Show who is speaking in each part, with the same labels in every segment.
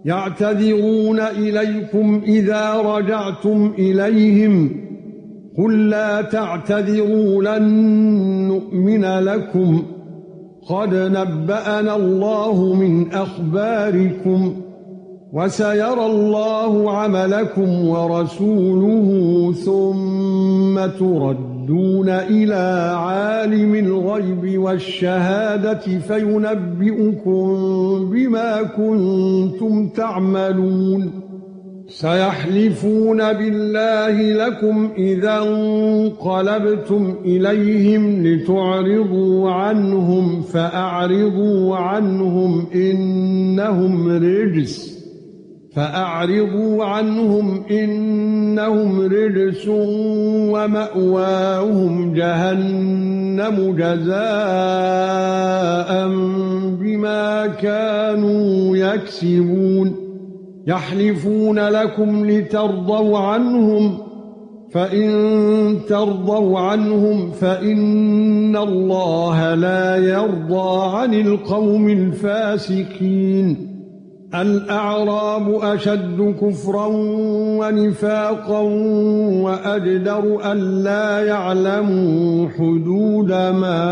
Speaker 1: يعتذرون إليكم إذا رجعتم إليهم قل لا تعتذروا لن نؤمن لكم قد نبأنا الله من أخباركم وسيرى الله عملكم ورسوله ثم تردون إلى عالم الغيب والشهادة فينبئكم بما كنتم تعملون سيحلفون بالله لكم إذا انقلبتم إليهم لتعرضوا عنهم فأعرضوا عنهم إنهم رجس ومأواهم جهنم جزاء بما كانوا يكسبون يحلفون لكم لترضوا عنهم فإن ترضوا عنهم فإن الله لا يرضى عن القوم الفاسقين الأعراب أشد كفرا ونفاقا وأجدر ألا يعلموا حدود ما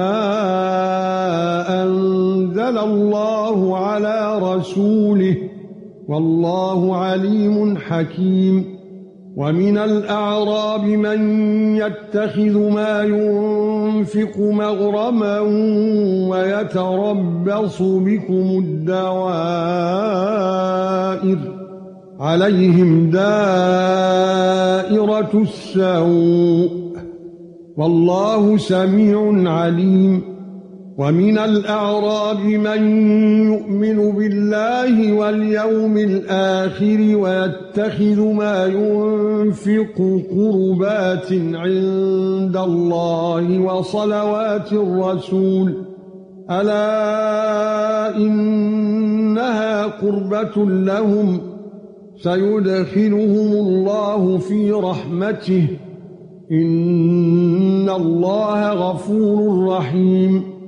Speaker 1: أنزل الله على رسوله والله عليم حكيم ومن الأعراب من يتخذ ما ينفق مغرما ويتربص بكم الدوائر عليهم دائرة السوء والله سميع عليم ومن الأعراب من يؤمن بالله واليوم الآخر ويتخذ ما ينفق قربات عند الله وصلوات الرسول ألا إنها قربة لهم سيدخلهم الله في رحمته إن الله غفور رحيم